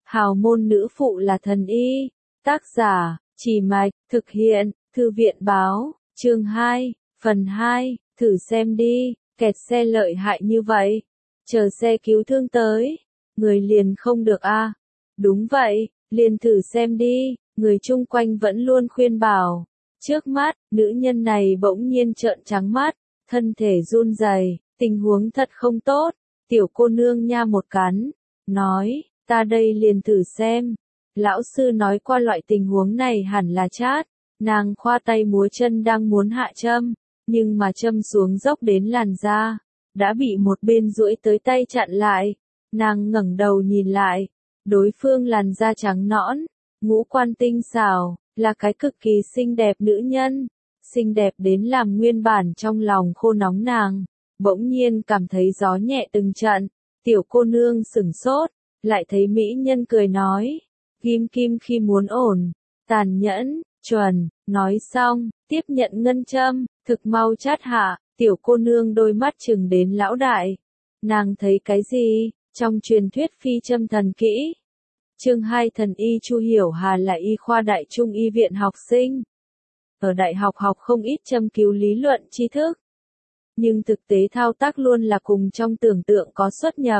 Hào môn nữ phụ là thần y. Tác giả, Trì Mạch, thực hiện, Thư viện báo, chương 2, phần 2, thử xem đi, kẹt xe lợi hại như vậy. Chờ xe cứu thương tới, người liền không được a. Đúng vậy, liền thử xem đi, người chung quanh vẫn luôn khuyên bảo. Trước mắt, nữ nhân này bỗng nhiên trợn trắng mắt, thân thể run rẩy, tình huống thật không tốt. Tiểu cô nương nha một cắn, nói, ta đây liền thử xem. Lão sư nói qua loại tình huống này hẳn là chát. Nàng khoa tay múa chân đang muốn hạ châm, nhưng mà châm xuống dốc đến làn da, đã bị một bên duỗi tới tay chặn lại. Nàng ngẩng đầu nhìn lại, đối phương làn da trắng nõn, ngũ quan tinh xảo, là cái cực kỳ xinh đẹp nữ nhân, xinh đẹp đến làm nguyên bản trong lòng khô nóng nàng, bỗng nhiên cảm thấy gió nhẹ từng trận. Tiểu cô nương sửng sốt, lại thấy mỹ nhân cười nói, kim kim khi muốn ổn, tàn nhẫn, chuẩn. Nói xong, tiếp nhận ngân châm, thực mau chát hạ, tiểu cô nương đôi mắt chừng đến lão đại. Nàng thấy cái gì? Trong truyền thuyết phi châm thần kỹ. Chương 2 thần y Chu Hiểu Hà là y khoa đại trung y viện học sinh. Ở đại học học không ít châm cứu lý luận tri thức. Nhưng thực tế thao tác luôn là cùng trong tưởng tượng có xuất nhập.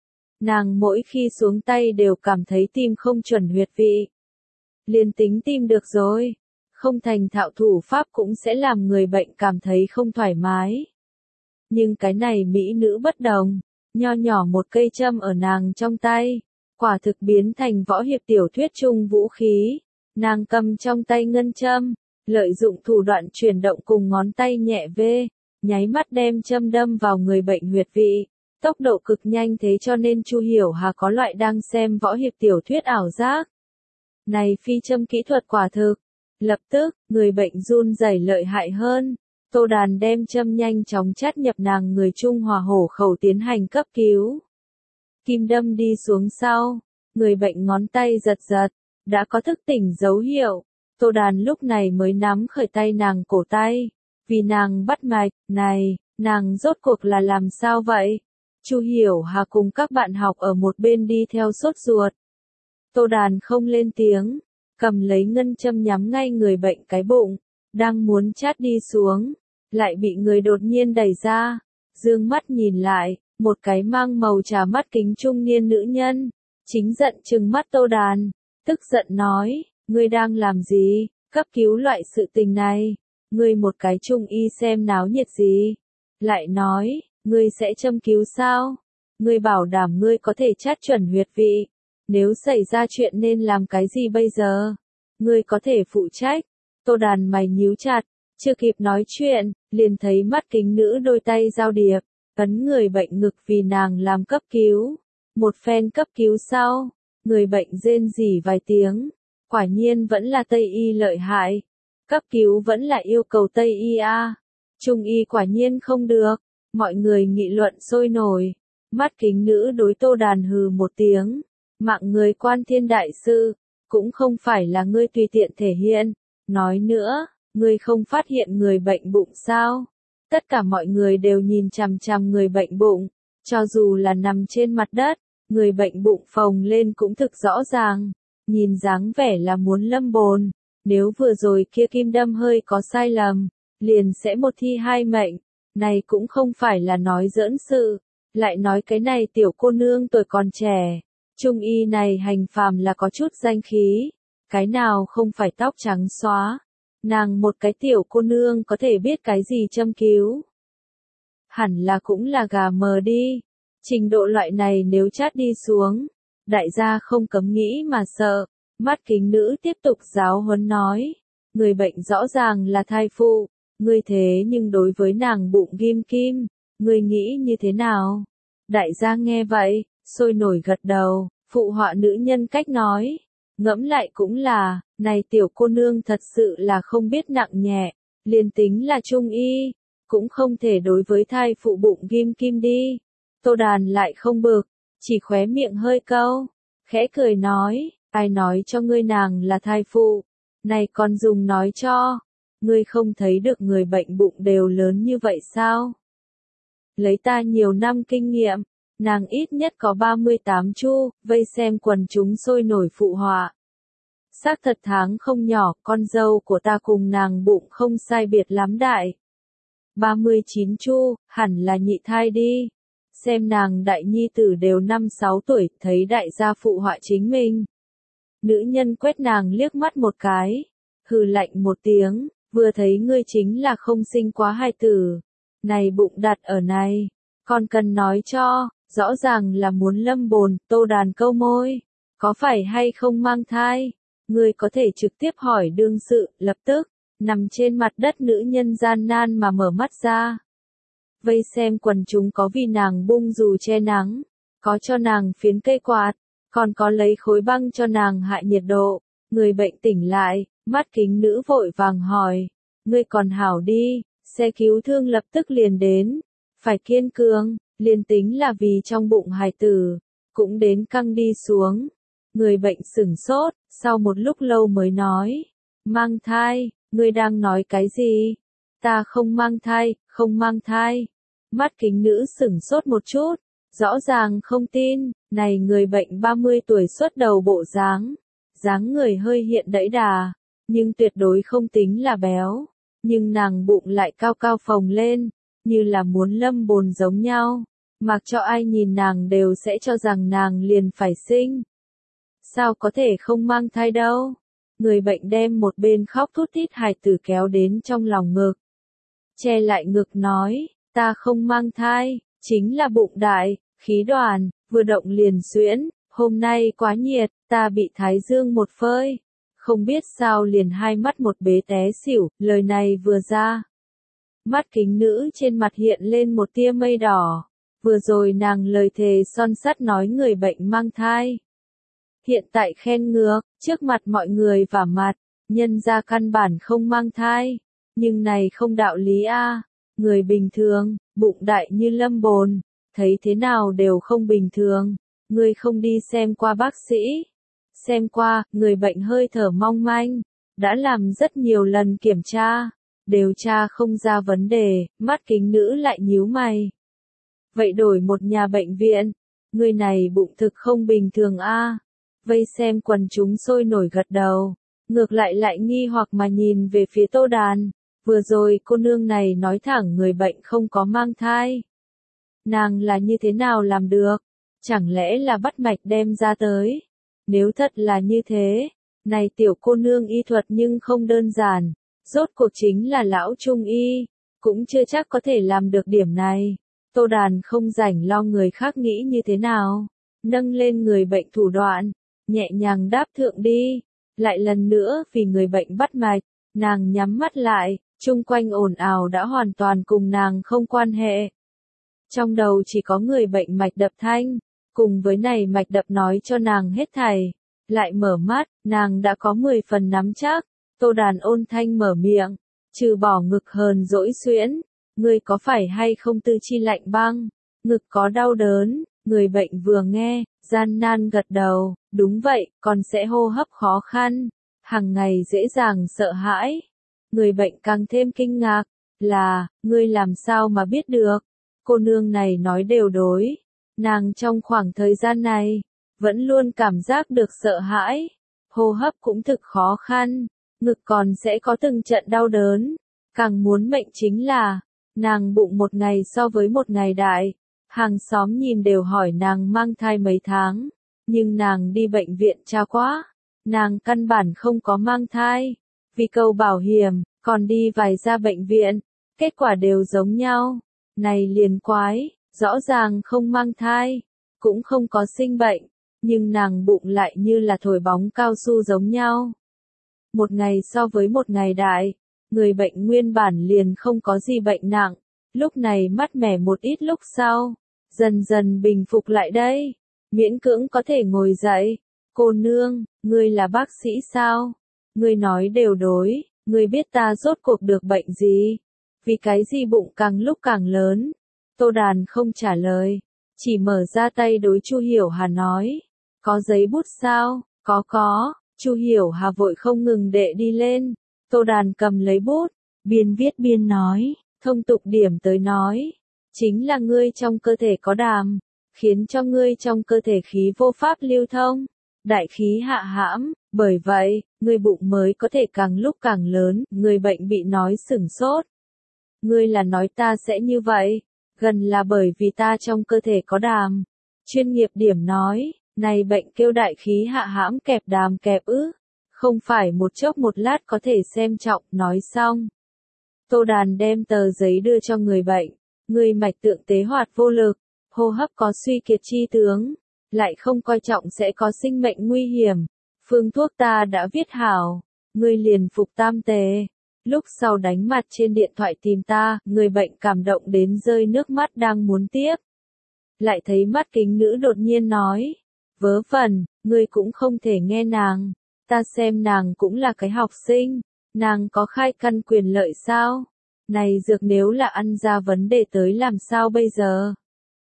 Nàng mỗi khi xuống tay đều cảm thấy tim không chuẩn huyệt vị. Liền tính tim được rồi, không thành thạo thủ pháp cũng sẽ làm người bệnh cảm thấy không thoải mái. Nhưng cái này mỹ nữ bất đồng, nho nhỏ một cây châm ở nàng trong tay, quả thực biến thành võ hiệp tiểu thuyết chung vũ khí. Nàng cầm trong tay ngân châm, lợi dụng thủ đoạn chuyển động cùng ngón tay nhẹ vê, nháy mắt đem châm đâm vào người bệnh huyệt vị. Tốc độ cực nhanh thế cho nên Chu Hiểu Hà có loại đang xem võ hiệp tiểu thuyết ảo giác. Này phi châm kỹ thuật quả thực. Lập tức, người bệnh run rẩy lợi hại hơn. Tô Đàn đem châm nhanh chóng chát nhập nàng người Trung Hòa hổ khẩu tiến hành cấp cứu. Kim đâm đi xuống sau, người bệnh ngón tay giật giật, đã có thức tỉnh dấu hiệu. Tô Đàn lúc này mới nắm khởi tay nàng cổ tay, vì nàng bắt mạch. Này, nàng rốt cuộc là làm sao vậy? Chu Hiểu Hà cùng các bạn học ở một bên đi theo sốt ruột. Tô Đàn không lên tiếng, cầm lấy ngân châm nhắm ngay người bệnh cái bụng, đang muốn chát đi xuống, lại bị người đột nhiên đẩy ra. Dương mắt nhìn lại, một cái mang màu trà mắt kính trung niên nữ nhân, chính giận trừng mắt Tô Đàn, tức giận nói, ngươi đang làm gì, cấp cứu loại sự tình này, ngươi một cái trung y xem náo nhiệt gì, lại nói, ngươi sẽ châm cứu sao, ngươi bảo đảm ngươi có thể chát chuẩn huyệt vị, nếu xảy ra chuyện nên làm cái gì bây giờ, ngươi có thể phụ trách. Tô Đàn mày nhíu chặt, chưa kịp nói chuyện, liền thấy mắt kính nữ đôi tay giao điệp, ấn người bệnh ngực vì nàng làm cấp cứu. Một phen cấp cứu sau, người bệnh rên rỉ vài tiếng, quả nhiên vẫn là Tây y lợi hại. Cấp cứu vẫn là yêu cầu Tây y a. Trung y quả nhiên không được, mọi người nghị luận sôi nổi. Mắt kính nữ đối Tô Đàn hừ một tiếng, mạng người quan thiên đại sư, cũng không phải là ngươi tùy tiện thể hiện. Nói nữa, ngươi không phát hiện người bệnh bụng sao? Tất cả mọi người đều nhìn chằm chằm người bệnh bụng, cho dù là nằm trên mặt đất, người bệnh bụng phồng lên cũng thực rõ ràng, nhìn dáng vẻ là muốn lâm bồn. Nếu vừa rồi kia kim đâm hơi có sai lầm, liền sẽ một thi hai mệnh. Này cũng không phải là nói giỡn sự, lại nói cái này tiểu cô nương tuổi còn trẻ. Trung y này hành phàm là có chút danh khí, cái nào không phải tóc trắng xóa. Nàng một cái tiểu cô nương có thể biết cái gì châm cứu. Hẳn là cũng là gà mờ đi. Trình độ loại này nếu chát đi xuống, đại gia không cấm nghĩ mà sợ. Mắt kính nữ tiếp tục giáo huấn nói, người bệnh rõ ràng là thai phụ, ngươi thế nhưng đối với nàng bụng ghim kim, ngươi nghĩ như thế nào? Đại gia nghe vậy, sôi nổi gật đầu, phụ họa nữ nhân cách nói. Ngẫm lại cũng là, này tiểu cô nương thật sự là không biết nặng nhẹ, liền tính là trung y, cũng không thể đối với thai phụ bụng ghim kim đi. Tô Đàn lại không bực, chỉ khóe miệng hơi câu, khẽ cười nói, ai nói cho ngươi nàng là thai phụ, này còn dùng nói cho, ngươi không thấy được người bệnh bụng đều lớn như vậy sao? Lấy ta nhiều năm kinh nghiệm, nàng ít nhất có 38 chu, vây xem quần chúng sôi nổi phụ họa. Xác thật tháng không nhỏ, con dâu của ta cùng nàng bụng không sai biệt lắm đại. 39 chu, hẳn là nhị thai đi. Xem nàng đại nhi tử đều 5-6 tuổi, thấy đại gia phụ họa chính mình. Nữ nhân quét nàng liếc mắt một cái, hừ lạnh một tiếng, vừa thấy ngươi chính là không sinh quá hài tử. Này bụng đặt ở này, còn cần nói cho, rõ ràng là muốn lâm bồn, Tô Đàn câu môi. Có phải hay không mang thai? Ngươi có thể trực tiếp hỏi đương sự, lập tức, nằm trên mặt đất nữ nhân gian nan mà mở mắt ra. Vây xem quần chúng có vì nàng bung dù che nắng, có cho nàng phiến cây quạt, còn có lấy khối băng cho nàng hạ nhiệt độ. Người bệnh tỉnh lại, mắt kính nữ vội vàng hỏi, ngươi còn hảo đi, xe cứu thương lập tức liền đến, phải kiên cường, liền tính là vì trong bụng hài tử, cũng đến căng đi xuống. Người bệnh sửng sốt, sau một lúc lâu mới nói, mang thai, ngươi đang nói cái gì? Ta không mang thai, không mang thai. Mắt kính nữ sửng sốt một chút, rõ ràng không tin, này người bệnh 30 tuổi xuất đầu bộ dáng người hơi hiện đẫy đà, nhưng tuyệt đối không tính là béo, nhưng nàng bụng lại cao cao phồng lên, như là muốn lâm bồn giống nhau, mặc cho ai nhìn nàng đều sẽ cho rằng nàng liền phải sinh. Sao có thể không mang thai đâu? Người bệnh đem một bên khóc thút thít hài tử kéo đến trong lòng ngực. Che lại ngực nói, ta không mang thai, chính là bụng đại, khí đoàn, vừa động liền xuyễn, hôm nay quá nhiệt, ta bị thái dương một phơi. Không biết sao liền hai mắt một bế té xỉu, lời này vừa ra. Mắt kính nữ trên mặt hiện lên một tia mây đỏ, vừa rồi nàng lời thề son sắt nói người bệnh mang thai. Hiện tại khen ngược, trước mặt mọi người vả mặt, nhân ra căn bản không mang thai, nhưng này không đạo lý a. Người bình thường, bụng đại như lâm bồn, thấy thế nào đều không bình thường, ngươi không đi xem qua bác sĩ. Xem qua, người bệnh hơi thở mong manh, đã làm rất nhiều lần kiểm tra, đều tra không ra vấn đề, mắt kính nữ lại nhíu mày. Vậy đổi một nhà bệnh viện, người này bụng thực không bình thường a. Vây xem quần chúng sôi nổi gật đầu, ngược lại nghi hoặc mà nhìn về phía Tô Đàn, vừa rồi cô nương này nói thẳng người bệnh không có mang thai. Nàng là như thế nào làm được? Chẳng lẽ là bắt mạch đem ra tới? Nếu thật là như thế, này tiểu cô nương y thuật nhưng không đơn giản, rốt cuộc chính là lão trung y, cũng chưa chắc có thể làm được điểm này. Tô Đàn không rảnh lo người khác nghĩ như thế nào, nâng lên người bệnh thủ đoạn, nhẹ nhàng đáp thượng đi, lại lần nữa vì người bệnh bắt mạch, nàng nhắm mắt lại, chung quanh ồn ào đã hoàn toàn cùng nàng không quan hệ. Trong đầu chỉ có người bệnh mạch đập thanh, cùng với này mạch đập nói cho nàng hết thảy, lại mở mắt, nàng đã có 10 phần nắm chắc. Tô Đàn ôn thanh mở miệng, trừ bỏ ngực hờn dỗi xuyễn, ngươi có phải hay không tư chi lạnh băng, ngực có đau đớn. Người bệnh vừa nghe, gian nan gật đầu, đúng vậy, còn sẽ hô hấp khó khăn, hàng ngày dễ dàng sợ hãi. Người bệnh càng thêm kinh ngạc, là, ngươi làm sao mà biết được? Cô nương này nói đều đối, nàng trong khoảng thời gian này, vẫn luôn cảm giác được sợ hãi, hô hấp cũng thực khó khăn, ngực còn sẽ có từng trận đau đớn, càng muốn mệnh chính là, nàng bụng một ngày so với một ngày đại. Hàng xóm nhìn đều hỏi nàng mang thai mấy tháng, nhưng nàng đi bệnh viện tra quá, nàng căn bản không có mang thai, vì cầu bảo hiểm, còn đi vài gia bệnh viện, kết quả đều giống nhau, này liền quái, rõ ràng không mang thai, cũng không có sinh bệnh, nhưng nàng bụng lại như là thổi bóng cao su giống nhau. Một ngày so với một ngày đại, người bệnh nguyên bản liền không có gì bệnh nặng, lúc này mát mẻ một ít lúc sau. Dần dần bình phục lại đây, miễn cưỡng có thể ngồi dậy. Cô nương, ngươi là bác sĩ sao? Ngươi nói đều đối, ngươi biết ta rốt cuộc được bệnh gì? Vì cái gì bụng càng lúc càng lớn? Tô Đàn không trả lời, chỉ mở ra tay đối Chu Hiểu Hà nói. Có giấy bút sao? Có. Chu Hiểu Hà vội không ngừng đệ đi lên. Tô Đàn cầm lấy bút, biên viết biên nói, thông tục điểm tới nói. Chính là ngươi trong cơ thể có đàm, khiến cho ngươi trong cơ thể khí vô pháp lưu thông, đại khí hạ hãm, bởi vậy, ngươi bụng mới có thể càng lúc càng lớn, người bệnh bị nói sửng sốt. Ngươi là nói ta sẽ như vậy, gần là bởi vì ta trong cơ thể có đàm. Chuyên nghiệp điểm nói, này bệnh kêu đại khí hạ hãm kẹp đàm kẹp ứ, không phải một chốc một lát có thể xem trọng, nói xong. Tô Đàn đem tờ giấy đưa cho người bệnh, người mạch tượng tế hoạt vô lực, hô hấp có suy kiệt chi tướng, lại không coi trọng sẽ có sinh mệnh nguy hiểm. Phương thuốc ta đã viết hảo, ngươi liền phục tam tề. Lúc sau đánh mặt trên điện thoại tìm ta, người bệnh cảm động đến rơi nước mắt đang muốn tiếp. Lại thấy mắt kính nữ đột nhiên nói, vớ vẩn, ngươi cũng không thể nghe nàng, ta xem nàng cũng là cái học sinh, nàng có khai căn quyền lợi sao? Này dược nếu là ăn ra vấn đề tới làm sao bây giờ?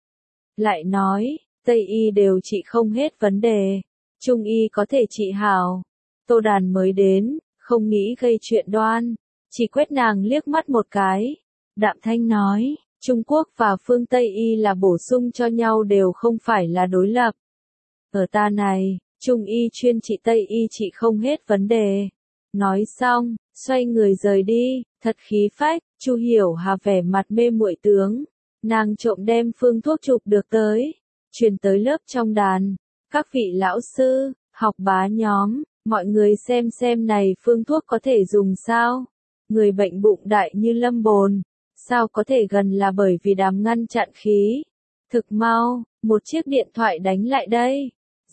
Lại nói, Tây y đều trị không hết vấn đề, Trung y có thể trị hảo. Tô Đàn mới đến, không nghĩ gây chuyện đoan, chỉ quét nàng liếc mắt một cái. Đạm thanh nói, Trung Quốc và phương Tây y là bổ sung cho nhau đều không phải là đối lập. Ở ta này, Trung y chuyên trị Tây y trị không hết vấn đề. Nói xong, xoay người rời đi, thật khí phách, Chu Hiểu Hà vẻ mặt mê muội tướng. Nàng trộm đem phương thuốc chụp được tới, truyền tới lớp trong đàn. Các vị lão sư, học bá nhóm, mọi người xem này phương thuốc có thể dùng sao? Người bệnh bụng đại như lâm bồn, sao có thể gần là bởi vì đàm ngăn chặn khí. Thực mau, một chiếc điện thoại đánh lại đây.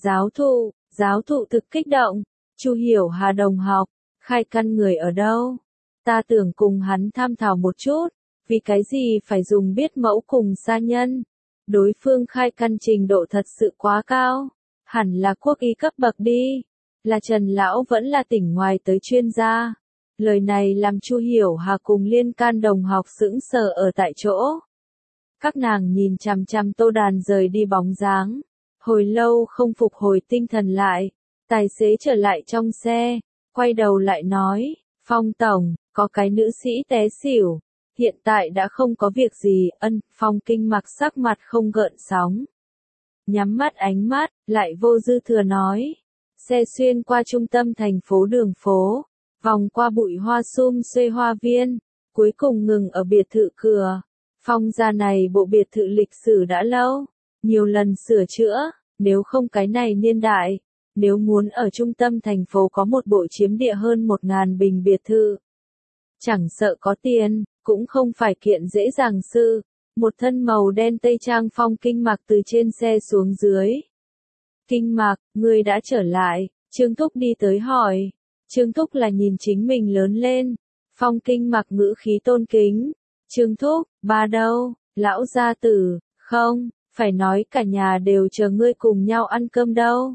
Giáo thụ thực kích động. Chu Hiểu Hà đồng học, khai căn người ở đâu? Ta tưởng cùng hắn tham thảo một chút, vì cái gì phải dùng biết mẫu cùng gia nhân? Đối phương khai căn trình độ thật sự quá cao, hẳn là quốc y cấp bậc đi. Là Trần Lão vẫn là tỉnh ngoài tới chuyên gia. Lời này làm Chu Hiểu Hà cùng Liên Can đồng học sững sờ ở tại chỗ. Các nàng nhìn chằm chằm Tô Đàn rời đi bóng dáng. Hồi lâu không phục hồi tinh thần lại. Tài xế trở lại trong xe, quay đầu lại nói, Phong tổng, có cái nữ sĩ té xỉu. Hiện tại đã không có việc gì, Phong Kinh Mặc sắc mặt không gợn sóng. Nhắm mắt ánh mắt, lại vô dư thừa nói. Xe xuyên qua trung tâm thành phố đường phố, vòng qua bụi hoa sum xuê hoa viên, cuối cùng ngừng ở biệt thự cửa. Phong gia này bộ biệt thự lịch sử đã lâu, nhiều lần sửa chữa, nếu không cái này niên đại, nếu muốn ở trung tâm thành phố có một bộ chiếm địa hơn 1.000 bình biệt thự. Chẳng sợ có tiền, cũng không phải kiện dễ dàng sự. Một thân màu đen tây trang Phong Kinh Mặc từ trên xe xuống dưới. Kinh Mặc, ngươi đã trở lại, Trương Thúc đi tới hỏi. Trương Thúc là nhìn chính mình lớn lên. Phong Kinh Mặc ngữ khí tôn kính. Trương Thúc, ba đâu, lão gia tử, không, phải nói cả nhà đều chờ ngươi cùng nhau ăn cơm đâu.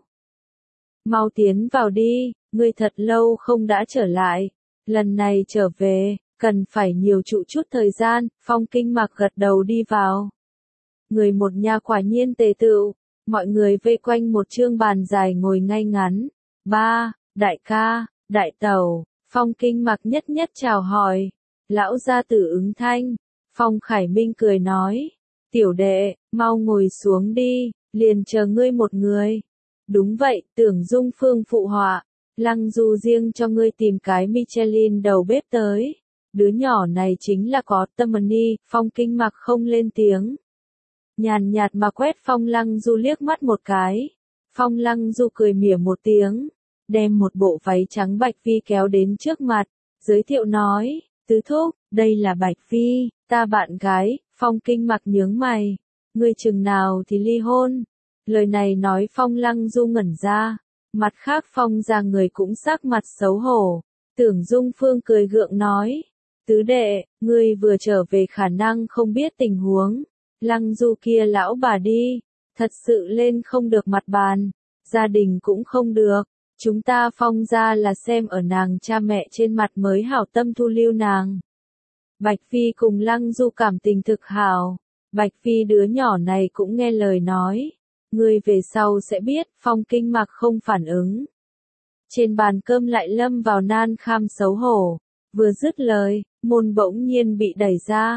Mau tiến vào đi, ngươi thật lâu không đã trở lại. Lần này trở về, cần phải nhiều trụ chút thời gian, Phong Kinh Mặc gật đầu đi vào. Người một nhà quả nhiên tề tựu, mọi người vây quanh một chương bàn dài ngồi ngay ngắn. Ba, đại ca, đại tẩu, Phong Kinh Mặc nhất nhất chào hỏi. Lão gia tử ứng thanh, Phong Khải Minh cười nói, tiểu đệ, mau ngồi xuống đi, liền chờ ngươi một người. Đúng vậy, Tưởng Dung Phương phụ họa, Lăng Du riêng cho ngươi tìm cái Michelin đầu bếp tới. Đứa nhỏ này chính là có tâm ni, Phong Kinh Mặc không lên tiếng. Nhàn nhạt mà quét Phong Lăng Du liếc mắt một cái. Phong Lăng Du cười mỉa một tiếng, đem một bộ váy trắng Bạch Phi kéo đến trước mặt, giới thiệu nói, tứ thúc, đây là Bạch Phi, ta bạn gái. Phong Kinh Mặc nhướng mày, ngươi chừng nào thì ly hôn. Lời này nói Phong Lăng Du ngẩn ra, mặt khác Phong ra người cũng sắc mặt xấu hổ. Tưởng Dung Phương cười gượng nói, tứ đệ, ngươi vừa trở về khả năng không biết tình huống. Lăng Du kia lão bà đi, thật sự lên không được mặt bàn, gia đình cũng không được. Chúng ta Phong ra là xem ở nàng cha mẹ trên mặt mới hảo tâm thu lưu nàng. Bạch Phi cùng Lăng Du cảm tình thực hảo. Bạch Phi đứa nhỏ này cũng nghe lời nói. Ngươi về sau sẽ biết, Phong Kinh Mặc không phản ứng. Trên bàn cơm lại lâm vào nan kham xấu hổ. Vừa dứt lời, môn bỗng nhiên bị đẩy ra.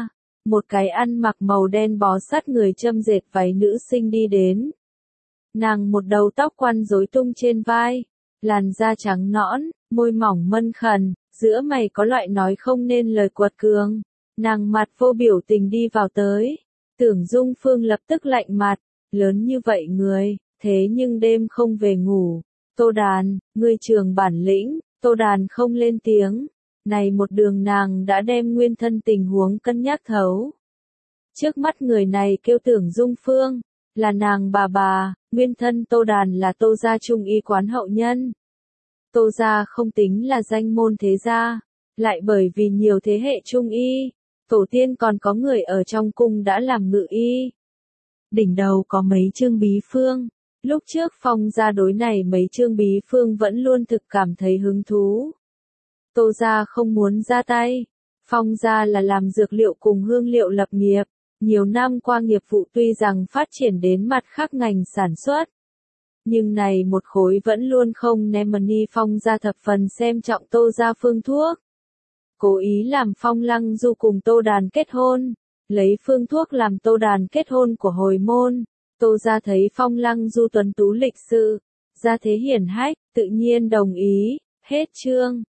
một cái ăn mặc màu đen bó sát người châm dệt váy nữ sinh đi đến. Nàng một đầu tóc quăn rối tung trên vai, làn da trắng nõn, môi mỏng mân khẩn, giữa mày có loại nói không nên lời quật cường. Nàng mặt vô biểu tình đi vào tới. Tưởng Dung Phương lập tức lạnh mặt, lớn như vậy người, thế nhưng đêm không về ngủ. Tô Đàn, ngươi trường bản lĩnh, Tô Đàn không lên tiếng. Này một đường nàng đã đem nguyên thân tình huống cân nhắc thấu. Trước mắt người này kêu Tưởng Dung Phương, là nàng bà, nguyên thân Tô Đàn là Tô gia trung y quán hậu nhân. Tô gia không tính là danh môn thế gia, lại bởi vì nhiều thế hệ trung y, tổ tiên còn có người ở trong cung đã làm ngự y. Đỉnh đầu có mấy chương bí phương, lúc trước Phong gia đối này mấy chương bí phương vẫn luôn thực cảm thấy hứng thú. Tô gia không muốn ra tay, Phong gia là làm dược liệu cùng hương liệu lập nghiệp, nhiều năm qua nghiệp vụ tuy rằng phát triển đến mặt khác ngành sản xuất. Nhưng này một khối vẫn luôn không ném money. Phong gia thập phần xem trọng Tô gia phương thuốc. Cố ý làm Phong Lăng Du cùng Tô Đàn kết hôn, lấy phương thuốc làm Tô Đàn kết hôn của hồi môn. Tô gia thấy Phong Lăng Du tuấn tú lịch sự, gia thế hiển hách, tự nhiên đồng ý, hết chương.